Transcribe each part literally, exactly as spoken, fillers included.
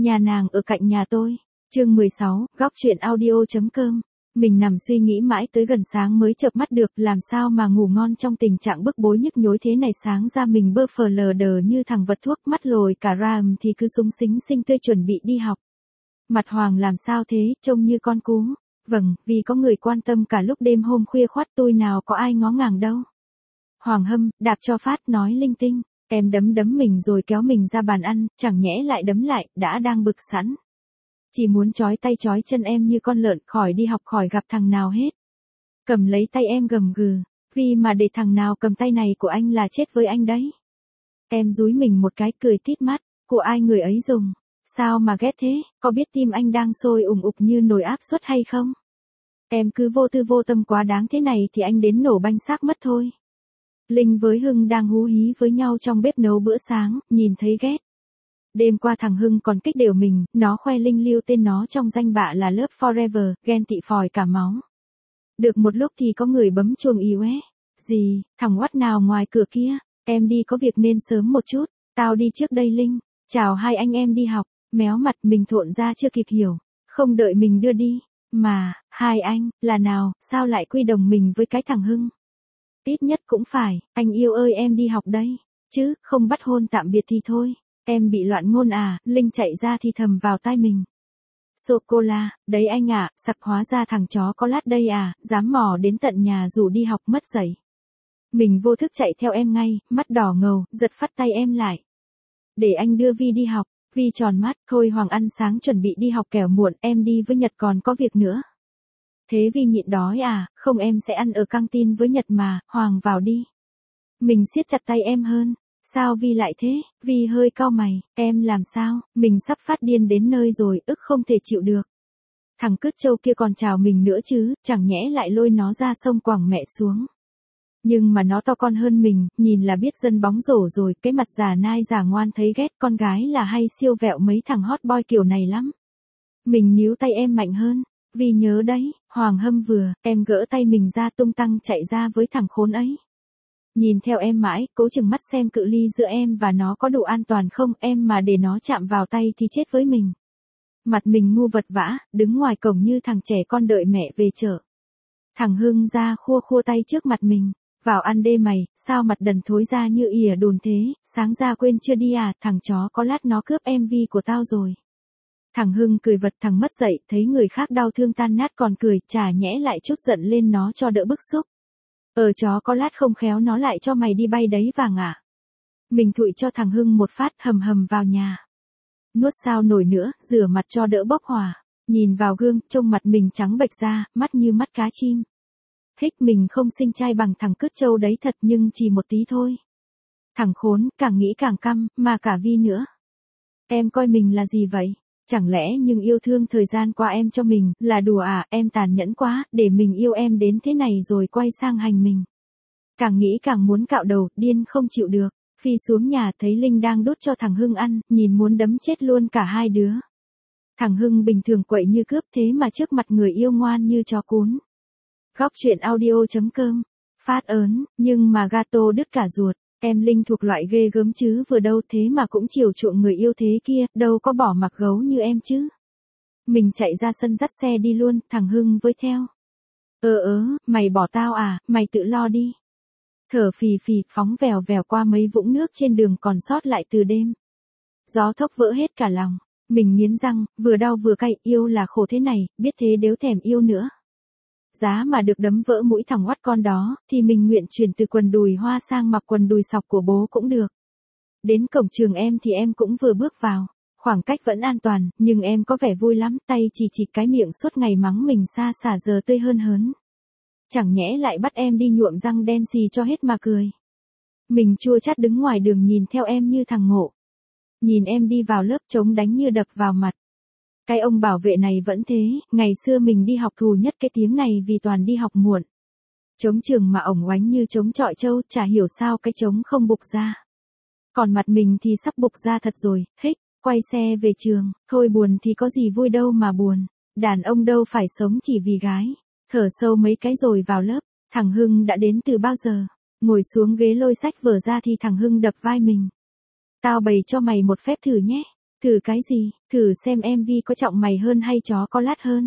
Nhà nàng ở cạnh nhà tôi. Chương mười sáu, góc truyện audio.com. Mình nằm suy nghĩ mãi tới gần sáng mới chợp mắt được, làm sao mà ngủ ngon trong tình trạng bức bối nhức nhối thế này. Sáng ra mình bơ phờ lờ đờ như thằng vật thuốc, mắt lồi cả ra thì cứ súng xính xinh tươi chuẩn bị đi học. Mặt Hoàng làm sao thế, trông như con cú. Vâng, vì có người quan tâm cả lúc đêm hôm khuya khoắt, tôi nào có ai ngó ngàng đâu. Hoàng hâm, đạp cho phát, nói linh tinh. Em đấm đấm mình rồi kéo mình ra bàn ăn, chẳng nhẽ lại đấm lại, đã đang bực sẵn. Chỉ muốn trói tay trói chân em như con lợn, khỏi đi học khỏi gặp thằng nào hết. Cầm lấy tay em gầm gừ, vì mà để thằng nào cầm tay này của anh là chết với anh đấy. Em dúi mình một cái cười tít mắt, của ai người ấy dùng, sao mà ghét thế, có biết tim anh đang sôi ùng ục như nồi áp suất hay không? Em cứ vô tư vô tâm quá đáng thế này thì anh đến nổ banh xác mất thôi. Linh với Hưng đang hú hí với nhau trong bếp nấu bữa sáng, nhìn thấy ghét. Đêm qua thằng Hưng còn kích đều mình, nó khoe Linh lưu tên nó trong danh bạ là Love Forever, ghen tị phòi cả máu. Được một lúc thì có người bấm chuông ý ué. Gì, thằng oắt nào ngoài cửa kia, em đi có việc nên sớm một chút, tao đi trước đây Linh, chào hai anh em đi học, méo mặt mình thộn ra chưa kịp hiểu, không đợi mình đưa đi, mà, hai anh, là nào, sao lại quy đồng mình với cái thằng Hưng? Ít nhất cũng phải, anh yêu ơi em đi học đây, chứ, không bắt hôn tạm biệt thì thôi. Em bị loạn ngôn à, Linh chạy ra thì thầm vào tai mình. Sô-cô-la, đấy anh ạ, à, sặc hóa ra thằng chó có lát đây à, dám mò đến tận nhà rủ đi học mất dạy. Mình vô thức chạy theo em ngay, mắt đỏ ngầu, giật phát tay em lại. Để anh đưa Vi đi học, Vi tròn mắt, thôi Hoàng ăn sáng chuẩn bị đi học kẻo muộn, em đi với Nhật còn có việc nữa. Thế Vi nhịn đói à, không em sẽ ăn ở căng tin với Nhật mà, Hoàng vào đi. Mình siết chặt tay em hơn. Sao Vi lại thế? Vi hơi cau mày, em làm sao? Mình sắp phát điên đến nơi rồi, ức không thể chịu được. Thằng cứt trâu kia còn chào mình nữa chứ, chẳng nhẽ lại lôi nó ra sông quẳng mẹ xuống. Nhưng mà nó to con hơn mình, nhìn là biết dân bóng rổ rồi, cái mặt già nai già ngoan thấy ghét con gái là hay siêu vẹo mấy thằng hot boy kiểu này lắm. Mình níu tay em mạnh hơn, Vi nhớ đấy, Hoàng hâm vừa, em gỡ tay mình ra tung tăng chạy ra với thằng khốn ấy. Nhìn theo em mãi, cố chừng mắt xem cự ly giữa em và nó có đủ an toàn không, em mà để nó chạm vào tay thì chết với mình. Mặt mình ngu vật vã, đứng ngoài cổng như thằng trẻ con đợi mẹ về chợ. Thằng Hưng ra khua khua tay trước mặt mình, vào ăn đê mày, sao mặt đần thối ra như ỉa đồn thế, sáng ra quên chưa đi à, thằng chó có lát nó cướp em vê của tao rồi. Thằng Hưng cười vật thằng mất dậy, thấy người khác đau thương tan nát còn cười, chả nhẽ lại chút giận lên nó cho đỡ bức xúc. Ờ chó có lát không khéo nó lại cho mày đi bay đấy vàng ạ. Mình thụi cho thằng Hưng một phát hầm hầm vào nhà. Nuốt sao nổi nữa, rửa mặt cho đỡ bốc hỏa. Nhìn vào gương, trông mặt mình trắng bệch ra, mắt như mắt cá chim. Hích mình không xinh trai bằng thằng cứt trâu đấy thật nhưng chỉ một tí thôi. Thằng khốn, càng nghĩ càng căm, mà cả Vi nữa. Em coi mình là gì vậy? Chẳng lẽ nhưng yêu thương thời gian qua em cho mình, là đùa à, em tàn nhẫn quá, để mình yêu em đến thế này rồi quay sang hành mình. Càng nghĩ càng muốn cạo đầu, điên không chịu được, Phi xuống nhà thấy Linh đang đút cho thằng Hưng ăn, nhìn muốn đấm chết luôn cả hai đứa. Thằng Hưng bình thường quậy như cướp thế mà trước mặt người yêu ngoan như chó cún. Góc truyện audio.com, phát ớn, nhưng mà gato đứt cả ruột. Em Linh thuộc loại ghê gớm chứ vừa đâu thế mà cũng chiều chuộng người yêu thế kia, đâu có bỏ mặc gấu như em chứ. Mình chạy ra sân dắt xe đi luôn, thằng Hưng với theo. Ờ ớ, mày bỏ tao à, mày tự lo đi. Thở phì phì, phóng vèo vèo qua mấy vũng nước trên đường còn sót lại từ đêm. Gió thốc vỡ hết cả lòng, mình nghiến răng, vừa đau vừa cay, yêu là khổ thế này, biết thế đéo thèm yêu nữa. Giá mà được đấm vỡ mũi thằng oắt con đó, thì mình nguyện chuyển từ quần đùi hoa sang mặc quần đùi sọc của bố cũng được. Đến cổng trường em thì em cũng vừa bước vào, khoảng cách vẫn an toàn, nhưng em có vẻ vui lắm, tay chỉ chỉ cái miệng suốt ngày mắng mình xa xả giờ tươi hơn hớn. Chẳng nhẽ lại bắt em đi nhuộm răng đen xì cho hết mà cười. Mình chua chát đứng ngoài đường nhìn theo em như thằng ngộ. Nhìn em đi vào lớp trống đánh như đập vào mặt. Cái ông bảo vệ này vẫn thế, ngày xưa mình đi học thù nhất cái tiếng này vì toàn đi học muộn. Trống trường mà ổng oánh như trống trọi trâu, chả hiểu sao cái trống không bục ra. Còn mặt mình thì sắp bục ra thật rồi, hích, quay xe về trường, thôi buồn thì có gì vui đâu mà buồn. Đàn ông đâu phải sống chỉ vì gái. Thở sâu mấy cái rồi vào lớp, thằng Hưng đã đến từ bao giờ. Ngồi xuống ghế lôi sách vở ra thì thằng Hưng đập vai mình. Tao bày cho mày một phép thử nhé. Thử cái gì, thử xem em vê có trọng mày hơn hay chó có lát hơn.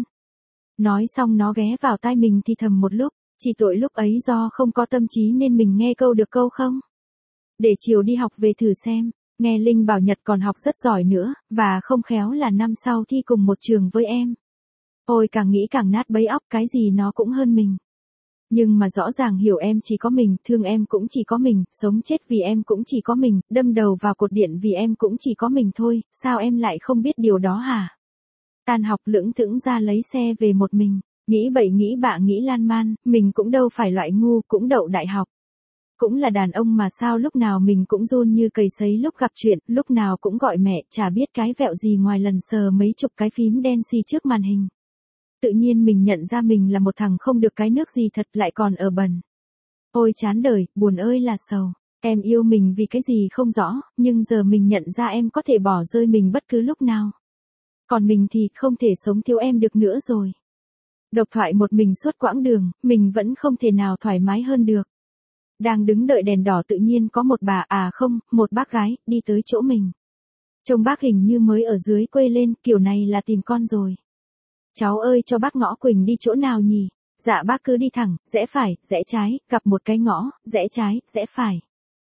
Nói xong nó ghé vào tai mình thì thầm một lúc, chỉ tội lúc ấy do không có tâm trí nên mình nghe câu được câu không. Để chiều đi học về thử xem, nghe Linh bảo Nhật còn học rất giỏi nữa, và không khéo là năm sau thi cùng một trường với em. Ôi càng nghĩ càng nát bấy óc, cái gì nó cũng hơn mình. Nhưng mà rõ ràng hiểu em chỉ có mình, thương em cũng chỉ có mình, sống chết vì em cũng chỉ có mình, đâm đầu vào cột điện vì em cũng chỉ có mình thôi, sao em lại không biết điều đó hả? Tan học lững thững ra lấy xe về một mình, nghĩ bậy nghĩ bạ nghĩ lan man, mình cũng đâu phải loại ngu, cũng đậu đại học. Cũng là đàn ông mà sao lúc nào mình cũng run như cầy sấy lúc gặp chuyện, lúc nào cũng gọi mẹ, chả biết cái vẹo gì ngoài lần sờ mấy chục cái phím đen xì trước màn hình. Tự nhiên mình nhận ra mình là một thằng không được cái nước gì thật, lại còn ở bẩn. Ôi chán đời, buồn ơi là sầu. Em yêu mình vì cái gì không rõ, nhưng giờ mình nhận ra em có thể bỏ rơi mình bất cứ lúc nào. Còn mình thì không thể sống thiếu em được nữa rồi. Độc thoại một mình suốt quãng đường, mình vẫn không thể nào thoải mái hơn được. Đang đứng đợi đèn đỏ tự nhiên có một bà, à không, một bác gái, đi tới chỗ mình. Trông bác hình như mới ở dưới quê lên, kiểu này là tìm con rồi. Cháu ơi cho bác ngõ Quỳnh đi chỗ nào nhỉ? Dạ bác cứ đi thẳng, rẽ phải, rẽ trái, gặp một cái ngõ, rẽ trái, rẽ phải.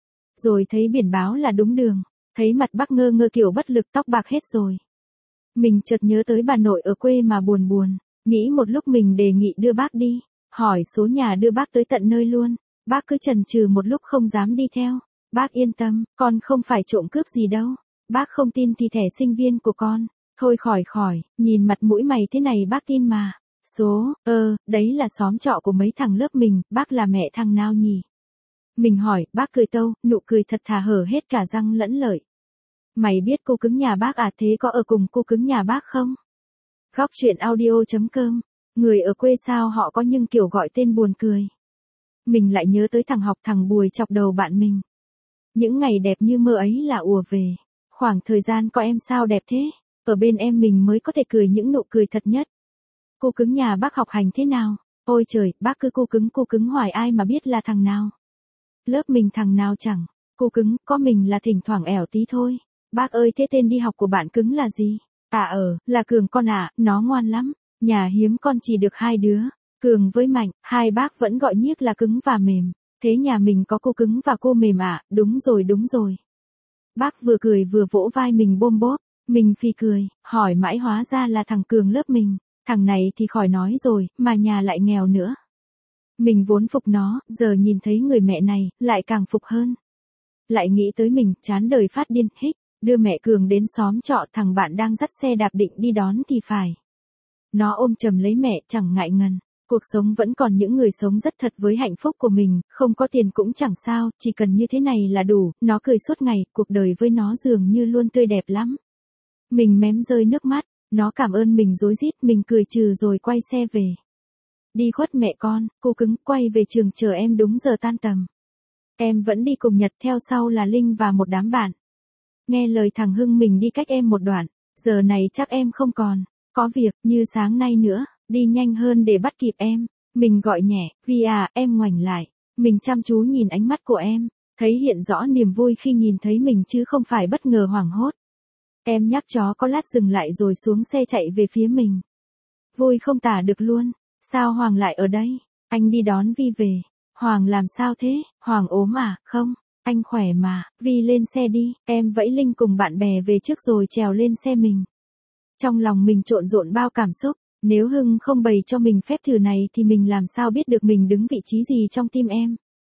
Rồi thấy biển báo là đúng đường, thấy mặt bác ngơ ngơ kiểu bất lực, tóc bạc hết rồi. Mình chợt nhớ tới bà nội ở quê mà buồn buồn, nghĩ một lúc mình đề nghị đưa bác đi, hỏi số nhà đưa bác tới tận nơi luôn. Bác cứ chần chừ một lúc không dám đi theo. Bác yên tâm, con không phải trộm cướp gì đâu. Bác không tin thì thẻ sinh viên của con. Thôi khỏi khỏi, nhìn mặt mũi mày thế này bác tin mà. Số, ơ, ờ, đấy là xóm trọ của mấy thằng lớp mình, bác là mẹ thằng nào nhỉ? Mình hỏi, bác cười tâu, nụ cười thật thà hở hết cả răng lẫn lợi. Mày biết cô cứng nhà bác à, thế có ở cùng cô cứng nhà bác không? Góc chuyện audio chấm com. Người ở quê sao họ có nhưng kiểu gọi tên buồn cười. Mình lại nhớ tới thằng học thằng Bùi chọc đầu bạn mình. Những ngày đẹp như mơ ấy là ùa về. Khoảng thời gian có em sao đẹp thế? Ở bên em mình mới có thể cười những nụ cười thật nhất. Cô cứng nhà bác học hành thế nào? Ôi trời, bác cứ cô cứng cô cứng hoài ai mà biết là thằng nào. Lớp mình thằng nào chẳng. Cô cứng, có mình là thỉnh thoảng ẻo tí thôi. Bác ơi thế tên đi học của bạn cứng là gì? À ờ, là Cường con ạ, à, nó ngoan lắm. Nhà hiếm con chỉ được hai đứa. Cường với Mạnh, hai bác vẫn gọi nhiếc là cứng và mềm. Thế nhà mình có cô cứng và cô mềm ạ, à? Đúng rồi đúng rồi. Bác vừa cười vừa vỗ vai mình bôm bốp. Mình phì cười, hỏi mãi hóa ra là thằng Cường lớp mình. Thằng này thì khỏi nói rồi, mà nhà lại nghèo nữa. Mình vốn phục nó, giờ nhìn thấy người mẹ này, lại càng phục hơn. Lại nghĩ tới mình, chán đời phát điên, hích, đưa mẹ Cường đến xóm trọ, thằng bạn đang dắt xe đạp định đi đón thì phải. Nó ôm chầm lấy mẹ, chẳng ngại ngần. Cuộc sống vẫn còn những người sống rất thật với hạnh phúc của mình, không có tiền cũng chẳng sao, chỉ cần như thế này là đủ, nó cười suốt ngày, cuộc đời với nó dường như luôn tươi đẹp lắm. Mình mém rơi nước mắt, nó cảm ơn mình rối rít, mình cười trừ rồi quay xe về. Đi khuất mẹ con, cô cứng, quay về trường chờ em đúng giờ tan tầm. Em vẫn đi cùng Nhật, theo sau là Linh và một đám bạn. Nghe lời thằng Hưng mình đi cách em một đoạn, giờ này chắc em không còn, có việc, như sáng nay nữa, đi nhanh hơn để bắt kịp em. Mình gọi nhẹ, Vi à, em ngoảnh lại. Mình chăm chú nhìn ánh mắt của em, thấy hiện rõ niềm vui khi nhìn thấy mình chứ không phải bất ngờ hoảng hốt. Em nhắc chó có lát dừng lại rồi xuống xe chạy về phía mình. Vui không tả được luôn, sao Hoàng lại ở đây? Anh đi đón Vi về. Hoàng làm sao thế? Hoàng ốm à? Không, anh khỏe mà. Vi lên xe đi, em vẫy Linh cùng bạn bè về trước rồi trèo lên xe mình. Trong lòng mình trộn rộn bao cảm xúc, nếu Hưng không bày cho mình phép thử này thì mình làm sao biết được mình đứng vị trí gì trong tim em.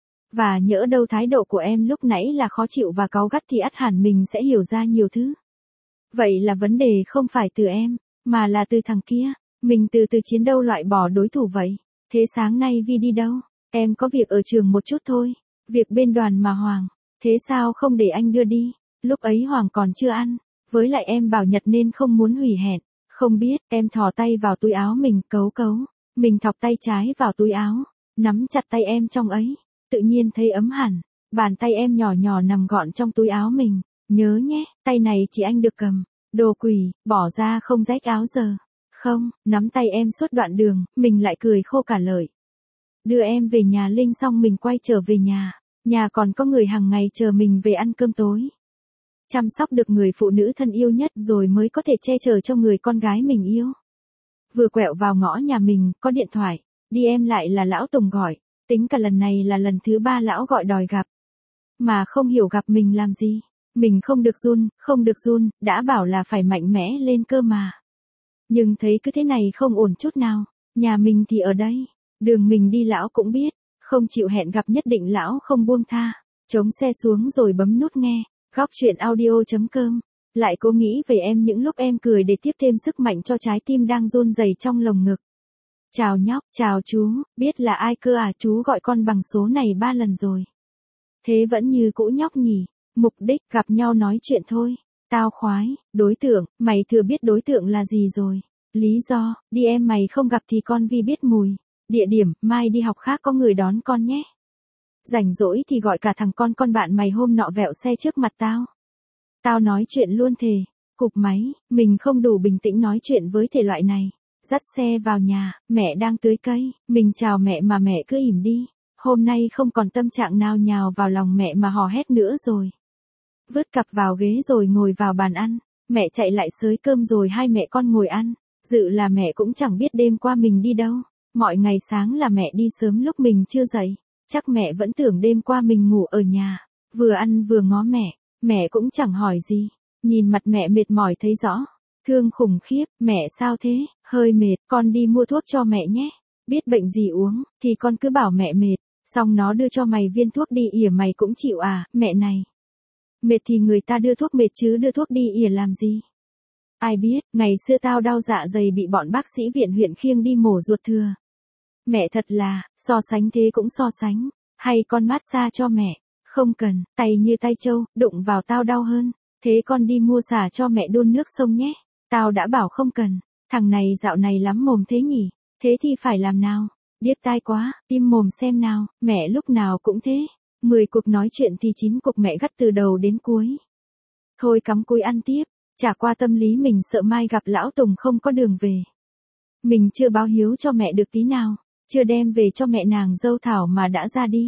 Và nhỡ đâu thái độ của em lúc nãy là khó chịu và cáu gắt thì ắt hẳn mình sẽ hiểu ra nhiều thứ. Vậy là vấn đề không phải từ em, mà là từ thằng kia. Mình từ từ chiến đấu loại bỏ đối thủ vậy. Thế sáng nay Vi đi đâu? Em có việc ở trường một chút thôi. Việc bên đoàn mà Hoàng. Thế sao không để anh đưa đi? Lúc ấy Hoàng còn chưa ăn. Với lại em bảo Nhật nên không muốn hủy hẹn. Không biết, em thò tay vào túi áo mình, cấu cấu. Mình thọc tay trái vào túi áo. Nắm chặt tay em trong ấy. Tự nhiên thấy ấm hẳn. Bàn tay em nhỏ nhỏ nằm gọn trong túi áo mình. Nhớ nhé, tay này chỉ anh được cầm. Đồ quỷ, bỏ ra không rách áo giờ. Không, nắm tay em suốt đoạn đường, mình lại cười khô cả lời. Đưa em về nhà Linh xong mình quay trở về nhà. Nhà còn có người hàng ngày chờ mình về ăn cơm tối. chăm sóc được người phụ nữ thân yêu nhất rồi mới có thể che chở cho người con gái mình yêu. Vừa quẹo vào ngõ nhà mình, có điện thoại, đi em lại là lão Tùng gọi, tính cả lần này là lần thứ ba lão gọi đòi gặp. Mà không hiểu gặp mình làm gì, mình không được run, không được run, đã bảo là phải mạnh mẽ lên cơ mà. Nhưng thấy cứ thế này không ổn chút nào, nhà mình thì ở đây, đường mình đi lão cũng biết, không chịu hẹn gặp nhất định lão không buông tha, chống xe xuống rồi bấm nút nghe, góc chuyện audio.com, lại cố nghĩ về em những lúc em cười để tiếp thêm sức mạnh cho trái tim đang run rẩy trong lồng ngực. Chào nhóc, chào chú, biết là ai cơ à, chú gọi con bằng số này ba lần rồi. Thế vẫn như cũ nhóc nhỉ, mục đích gặp nhau nói chuyện thôi. Tao khoái, đối tượng, mày thừa biết đối tượng là gì rồi. Lý do, đi em mày không gặp thì con Vi biết mùi. Địa điểm, mai đi học khác có người đón con nhé. Rảnh rỗi thì gọi cả thằng con con bạn mày hôm nọ vẹo xe trước mặt tao. Tao nói chuyện luôn thề. Cụp máy, mình không đủ bình tĩnh nói chuyện với thể loại này. Dắt xe vào nhà, mẹ đang tưới cây, mình chào mẹ mà mẹ cứ ỉm đi. Hôm nay không còn tâm trạng nào nhào vào lòng mẹ mà hò hét nữa rồi. Vứt cặp vào ghế rồi ngồi vào bàn ăn, mẹ chạy lại xới cơm rồi hai mẹ con ngồi ăn. Dự là mẹ cũng chẳng biết đêm qua mình đi đâu, mọi ngày sáng là mẹ đi sớm lúc mình chưa dậy, chắc mẹ vẫn tưởng đêm qua mình ngủ ở nhà, vừa ăn vừa ngó mẹ, mẹ cũng chẳng hỏi gì, nhìn mặt mẹ mệt mỏi thấy rõ, thương khủng khiếp, mẹ sao thế, hơi mệt, con đi mua thuốc cho mẹ nhé, biết bệnh gì uống, thì con cứ bảo mẹ mệt, xong nó đưa cho mày viên thuốc đi ỉa mày cũng chịu à, mẹ này. Mệt thì người ta đưa thuốc mệt chứ đưa thuốc đi ỉa làm gì. Ai biết, ngày xưa tao đau dạ dày bị bọn bác sĩ viện huyện khiêng đi mổ ruột thừa. Mẹ thật là, so sánh thế cũng so sánh, hay con massage cho mẹ, không cần, tay như tay trâu, đụng vào tao đau hơn, thế con đi mua xả cho mẹ đun nước sông nhé, tao đã bảo không cần, thằng này dạo này lắm mồm thế nhỉ, thế thì phải làm nào, điếc tai quá, im mồm xem nào, mẹ lúc nào cũng thế, mười cuộc nói chuyện thì chín cuộc mẹ gắt từ đầu đến cuối. Thôi cắm cúi ăn tiếp. Chả qua tâm lý mình sợ mai gặp lão Tùng không có đường về. Mình chưa báo hiếu cho mẹ được tí nào, chưa đem về cho mẹ nàng dâu Thảo mà đã ra đi.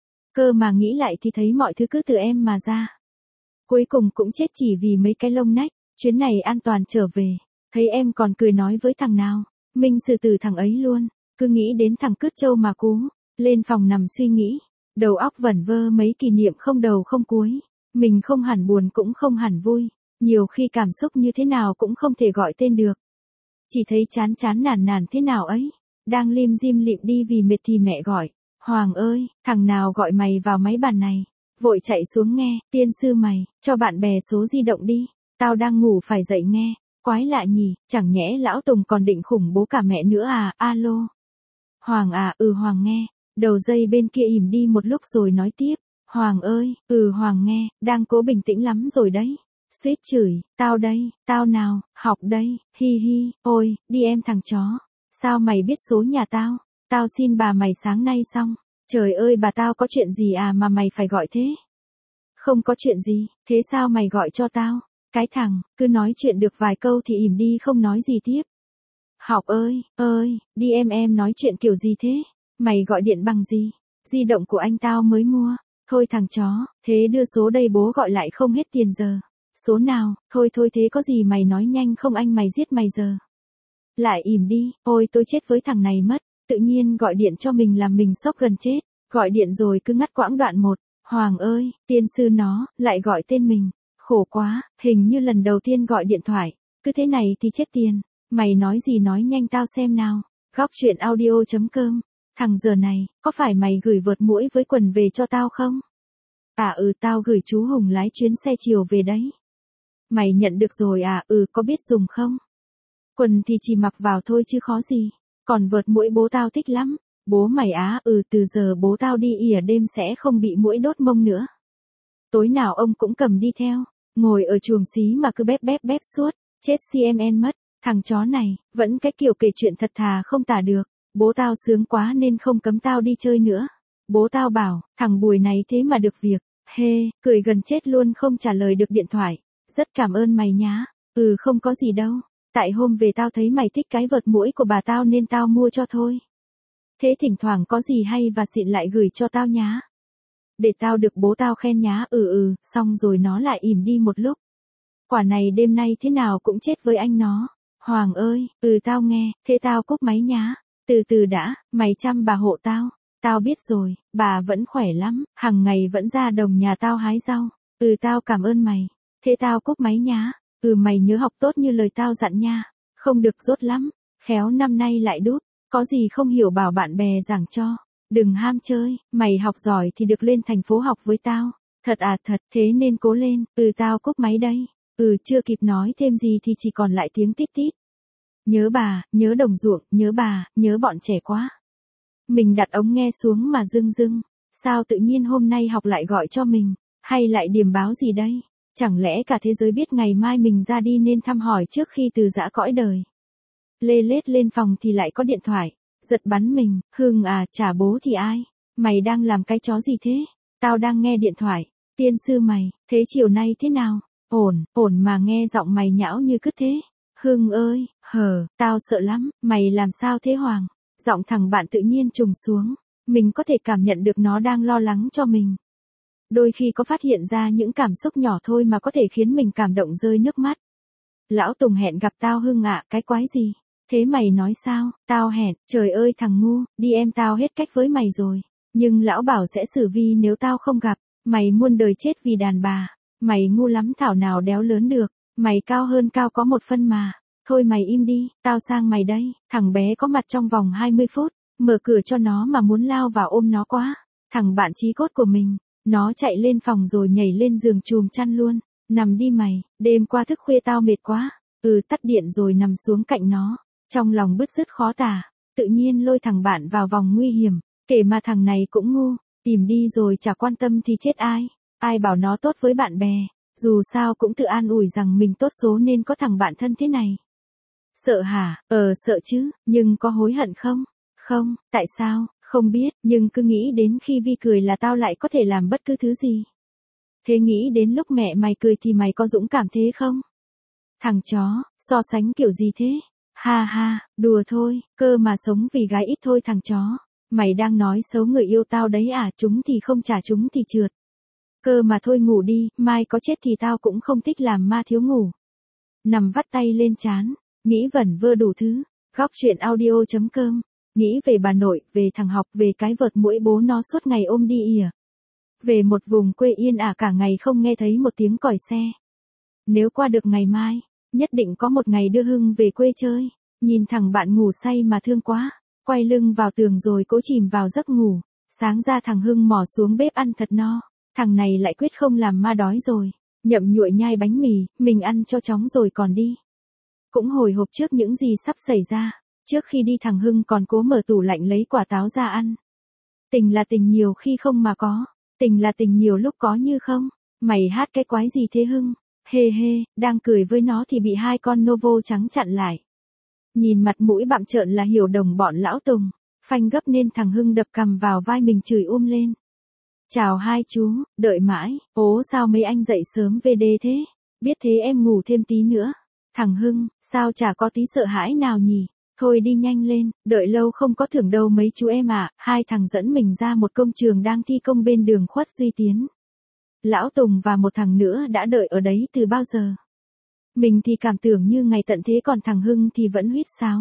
Cơ mà nghĩ lại thì thấy mọi thứ cứ từ em mà ra. Cuối cùng cũng chết chỉ vì mấy cái lông nách, chuyến này an toàn trở về. Thấy em còn cười nói với thằng nào, mình xử tử thằng ấy luôn, cứ nghĩ đến thằng cứt trâu mà cú, lên phòng nằm suy nghĩ, đầu óc vẩn vơ mấy kỷ niệm không đầu không cuối, mình không hẳn buồn cũng không hẳn vui. Nhiều khi cảm xúc như thế nào cũng không thể gọi tên được. Chỉ thấy chán chán nản nản thế nào ấy. Đang lim dim lịm đi vì mệt thì mẹ gọi. Hoàng ơi, thằng nào gọi mày vào máy bàn này. Vội chạy xuống nghe, tiên sư mày, cho bạn bè số di động đi. Tao đang ngủ phải dậy nghe. Quái lạ nhỉ, chẳng nhẽ lão Tùng còn định khủng bố cả mẹ nữa à, alo. Hoàng à, ừ Hoàng nghe. Đầu dây bên kia ỉm đi một lúc rồi nói tiếp. Hoàng ơi, ừ Hoàng nghe, đang cố bình tĩnh lắm rồi đấy. Suýt chửi, tao đây, tao nào, học đây, hi hi, ôi, đi em thằng chó, sao mày biết số nhà tao, tao xin bà mày sáng nay xong, trời ơi bà tao có chuyện gì à mà mày phải gọi thế? Không có chuyện gì, thế sao mày gọi cho tao? Cái thằng, cứ nói chuyện được vài câu thì ỉm đi không nói gì tiếp. Học ơi, ơi, đi em em nói chuyện kiểu gì thế? Mày gọi điện bằng gì? Di động của anh tao mới mua, thôi thằng chó, thế đưa số đây bố gọi lại không hết tiền giờ. Số nào, thôi thôi thế có gì mày nói nhanh không anh mày giết mày giờ. Lại ỉm đi, ôi tôi chết với thằng này mất, tự nhiên gọi điện cho mình làm mình sốc gần chết, gọi điện rồi cứ ngắt quãng đoạn một, Hoàng ơi, tiên sư nó, lại gọi tên mình, khổ quá, hình như lần đầu tiên gọi điện thoại, cứ thế này thì chết tiền, mày nói gì nói nhanh tao xem nào, góc chuyện audio.com, thằng giờ này, có phải mày gửi vợt muỗi với quần về cho tao không? À ừ tao gửi chú Hùng lái chuyến xe chiều về đấy. Mày nhận được rồi à, ừ có biết dùng không? Quần thì chỉ mặc vào thôi chứ khó gì. Còn vợt muỗi bố tao thích lắm. Bố mày á, ừ từ giờ bố tao đi ỉa đêm sẽ không bị muỗi đốt mông nữa. Tối nào ông cũng cầm đi theo. Ngồi ở chuồng xí mà cứ bép bép bép suốt. Chết xê em en mất. Thằng chó này, vẫn cái kiểu kể chuyện thật thà không tả được. Bố tao sướng quá nên không cấm tao đi chơi nữa. Bố tao bảo, thằng Bùi này thế mà được việc. Hê, cười gần chết luôn không trả lời được điện thoại. Rất cảm ơn mày nhá. Ừ không có gì đâu. Tại hôm về tao thấy mày thích cái vợt muỗi của bà tao nên tao mua cho thôi. Thế thỉnh thoảng có gì hay và xịn lại gửi cho tao nhá. để tao được bố tao khen nhá. Ừ ừ, xong rồi nó lại ỉm đi một lúc. Quả này đêm nay thế nào cũng chết với anh nó. Hoàng ơi, ừ tao nghe, thế tao cúp máy nhá. Từ từ đã, mày chăm bà hộ tao. Tao biết rồi, bà vẫn khỏe lắm, hàng ngày vẫn ra đồng nhà tao hái rau. Ừ tao cảm ơn mày. Thế tao cúp máy nhá. Ừ mày nhớ học tốt như lời tao dặn nha. Không được dốt lắm, khéo năm nay lại đút. Có gì không hiểu bảo bạn bè giảng cho. Đừng ham chơi, mày học giỏi thì được lên thành phố học với tao. Thật à thật, thế nên cố lên. Ừ tao cúp máy đây. Ừ chưa kịp nói thêm gì thì chỉ còn lại tiếng tít tít. Nhớ bà, nhớ đồng ruộng, nhớ bà, nhớ bọn trẻ quá. Mình đặt ống nghe xuống mà dưng dưng. Sao tự nhiên hôm nay học lại gọi cho mình, hay lại điềm báo gì đây? Chẳng lẽ cả thế giới biết ngày mai mình ra đi nên thăm hỏi trước khi từ giã cõi đời. Lê lết lên phòng thì lại có điện thoại. Giật bắn mình, Hương à, chả bố thì ai? Mày đang làm cái chó gì thế? Tao đang nghe điện thoại. Tiên sư mày, thế chiều nay thế nào? Ổn, ổn mà nghe giọng mày nhão như cứt thế. Hương ơi, hờ, tao sợ lắm, mày làm sao thế Hoàng? Giọng thằng bạn tự nhiên trùng xuống. Mình có thể cảm nhận được nó đang lo lắng cho mình. Đôi khi có phát hiện ra những cảm xúc nhỏ thôi mà có thể khiến mình cảm động rơi nước mắt. Lão Tùng hẹn gặp tao Hương ạ, cái quái gì? Thế mày nói sao? Tao hẹn, trời ơi thằng ngu, đi em tao hết cách với mày rồi. Nhưng lão bảo sẽ xử vi nếu tao không gặp. Mày muôn đời chết vì đàn bà. Mày ngu lắm thảo nào đéo lớn được. Mày cao hơn cao có một phân mà. Thôi mày im đi, tao sang mày đây. Thằng bé có mặt trong vòng hai mươi phút. Mở cửa cho nó mà muốn lao vào ôm nó quá. Thằng bạn chí cốt của mình. Nó chạy lên phòng rồi nhảy lên giường chùm chăn luôn. Nằm đi mày, đêm qua thức khuya tao mệt quá. Ừ tắt điện rồi nằm xuống cạnh nó. Trong lòng bứt rứt khó tả. Tự nhiên lôi thằng bạn vào vòng nguy hiểm. Kể mà thằng này cũng ngu. Tìm đi rồi chả quan tâm thì chết ai. Ai bảo nó tốt với bạn bè. Dù sao cũng tự an ủi rằng mình tốt số nên có thằng bạn thân thế này. Sợ hả? Ờ sợ chứ. Nhưng có hối hận không? Không. Tại sao? Không biết. Nhưng cứ nghĩ đến khi Vi cười là tao lại có thể làm bất cứ thứ gì. Thế nghĩ đến lúc mẹ mày cười thì mày có dũng cảm thế không? Thằng chó, so sánh kiểu gì thế? Ha ha, đùa thôi, cơ mà sống vì gái ít thôi thằng chó. Mày đang nói xấu người yêu tao đấy à, chúng thì không trả chúng thì trượt. Cơ mà thôi ngủ đi, mai có chết thì tao cũng không thích làm ma thiếu ngủ. Nằm vắt tay lên trán, nghĩ vẩn vơ đủ thứ. Góc chuyện audio chấm com. Nghĩ về bà nội, về thằng học, về cái vợt muỗi bố nó suốt ngày ôm đi ỉa. Về một vùng quê yên ả cả ngày không nghe thấy một tiếng còi xe. Nếu qua được ngày mai, nhất định có một ngày đưa Hưng về quê chơi. Nhìn thằng bạn ngủ say mà thương quá. Quay lưng vào tường rồi cố chìm vào giấc ngủ. Sáng ra thằng Hưng mò xuống bếp ăn thật no. Thằng này lại quyết không làm ma đói rồi. Nhậm nhuội nhai bánh mì, mình ăn cho chóng rồi còn đi. Cũng hồi hộp trước những gì sắp xảy ra. Trước khi đi thằng Hưng còn cố mở tủ lạnh lấy quả táo ra ăn. Tình là tình nhiều khi không mà có. Tình là tình nhiều lúc có như không. Mày hát cái quái gì thế Hưng? Hê hê, đang cười với nó thì bị hai con Novo trắng chặn lại. Nhìn mặt mũi bặm trợn là hiểu đồng bọn lão Tùng. Phanh gấp nên thằng Hưng đập cằm vào vai mình chửi um lên. Chào hai chú, đợi mãi, ố sao mấy anh dậy sớm về đê thế? Biết thế em ngủ thêm tí nữa. Thằng Hưng, sao chả có tí sợ hãi nào nhỉ? Thôi đi nhanh lên, đợi lâu không có thưởng đâu mấy chú em ạ. À. Hai thằng dẫn mình ra một công trường đang thi công bên đường Khuất Duy Tiến. Lão Tùng và một thằng nữa đã đợi ở đấy từ bao giờ. Mình thì cảm tưởng như ngày tận thế còn thằng Hưng thì vẫn huýt sáo.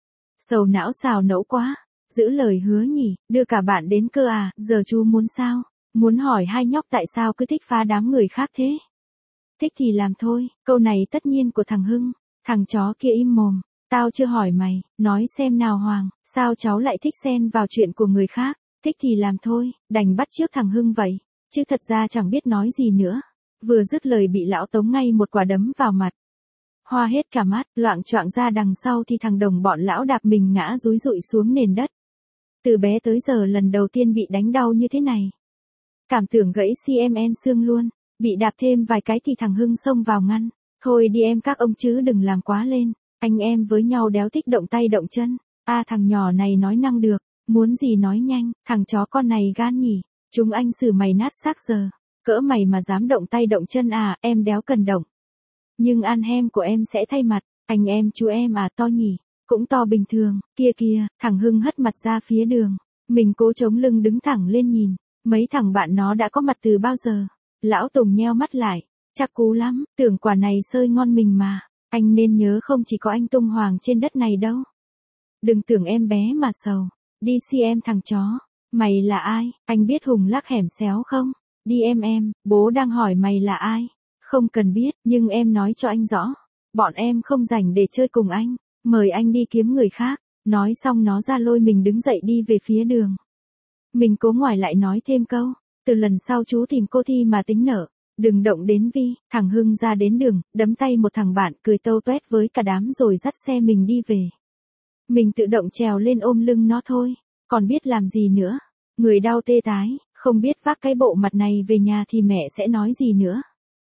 Sầu não xào nẫu quá, giữ lời hứa nhỉ, đưa cả bạn đến cơ à, giờ chú muốn sao? Muốn hỏi hai nhóc tại sao cứ thích phá đám người khác thế? Thích thì làm thôi, câu này tất nhiên của thằng Hưng. Thằng chó kia im mồm, tao chưa hỏi mày, nói xem nào Hoàng, sao cháu lại thích xen vào chuyện của người khác? Thích thì làm thôi, đành bắt chước thằng Hưng vậy, chứ thật ra chẳng biết nói gì nữa. Vừa dứt lời bị lão tống ngay một quả đấm vào mặt. Hoa hết cả mắt, loạng choạng ra đằng sau thì thằng đồng bọn lão đạp mình ngã rúi rụi xuống nền đất. Từ bé tới giờ lần đầu tiên bị đánh đau như thế này. Cảm tưởng gãy xê em en xương luôn, bị đạp thêm vài cái thì thằng Hưng xông vào ngăn. Thôi đi em các ông chứ đừng làm quá lên, anh em với nhau đéo thích động tay động chân. A à, thằng nhỏ này nói năng được, muốn gì nói nhanh, thằng chó con này gan nhỉ, chúng anh xử mày nát xác giờ. Cỡ mày mà dám động tay động chân à, em đéo cần động. Nhưng ăn hem của em sẽ thay mặt, anh em chú em à to nhỉ, cũng to bình thường, kia kia, thằng Hưng hất mặt ra phía đường. Mình cố chống lưng đứng thẳng lên nhìn, Mấy thằng bạn nó đã có mặt từ bao giờ? Lão Tùng nheo mắt lại, chắc cú lắm, tưởng quả này sơi ngon mình mà. Anh nên nhớ không chỉ có anh tung hoàng trên đất này đâu. Đừng tưởng em bé mà sầu. Đi si em thằng chó. Mày là ai? Anh biết Hùng Lắc hẻm xéo không? Đi em em, bố đang hỏi mày là ai? Không cần biết, nhưng em nói cho anh rõ. Bọn em không rảnh để chơi cùng anh. Mời anh đi kiếm người khác. Nói xong nó ra lôi mình đứng dậy đi về phía đường. Mình cố ngoài lại nói thêm câu. Từ lần sau chú tìm cô Thi mà tính nợ. Đừng động đến Vi. Thằng Hưng ra đến đường, đấm tay một thằng bạn cười tâu toét với cả đám rồi dắt xe mình đi về. Mình tự động trèo lên ôm lưng nó thôi. Còn biết làm gì nữa. Người đau tê tái, không biết vác cái bộ mặt này về nhà thì mẹ sẽ nói gì nữa.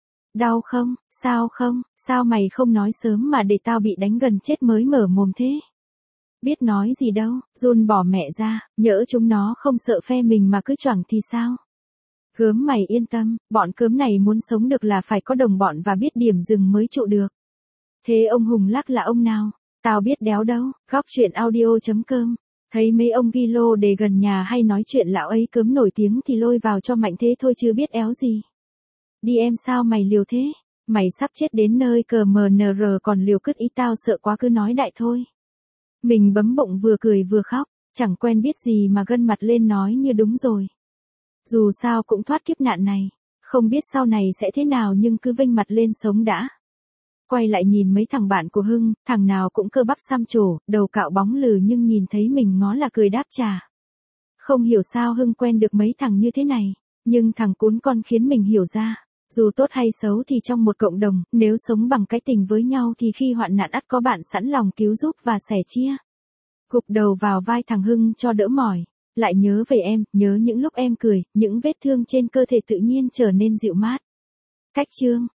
Đau không? Sao không? Sao mày không nói sớm mà để tao bị đánh gần chết mới mở mồm thế? Biết nói gì đâu, run bỏ mẹ ra, nhỡ chúng nó không sợ phe mình mà cứ choảng thì sao? Gớm mày yên tâm, bọn cớm này muốn sống được là phải có đồng bọn và biết điểm dừng mới trụ được. Thế ông Hùng Lắc là ông nào? Tao biết đéo đâu. Góc chuyện audio chấm com. Thấy mấy ông ghi lô đề gần nhà hay nói chuyện lão ấy cớm nổi tiếng thì lôi vào cho mạnh thế thôi chứ biết éo gì. Đi em sao mày liều thế? Mày sắp chết đến nơi cờ mờ nờ rờ còn liều cứt ý tao sợ quá cứ nói đại thôi. Mình bấm bụng vừa cười vừa khóc, chẳng quen biết gì mà gân mặt lên nói như đúng rồi. Dù sao cũng thoát kiếp nạn này, không biết sau này sẽ thế nào nhưng cứ vênh mặt lên sống đã. Quay lại nhìn mấy thằng bạn của Hưng, thằng nào cũng cơ bắp xăm trổ, đầu cạo bóng lừ nhưng nhìn thấy mình ngó là cười đáp trả. Không hiểu sao Hưng quen được mấy thằng như thế này, nhưng thằng cún con khiến mình hiểu ra. Dù tốt hay xấu thì trong một cộng đồng, nếu sống bằng cái tình với nhau thì khi hoạn nạn ắt có bạn sẵn lòng cứu giúp và sẻ chia. Gục đầu vào vai thằng Hưng cho đỡ mỏi, lại nhớ về em, nhớ những lúc em cười, những vết thương trên cơ thể tự nhiên trở nên dịu mát. Cách chương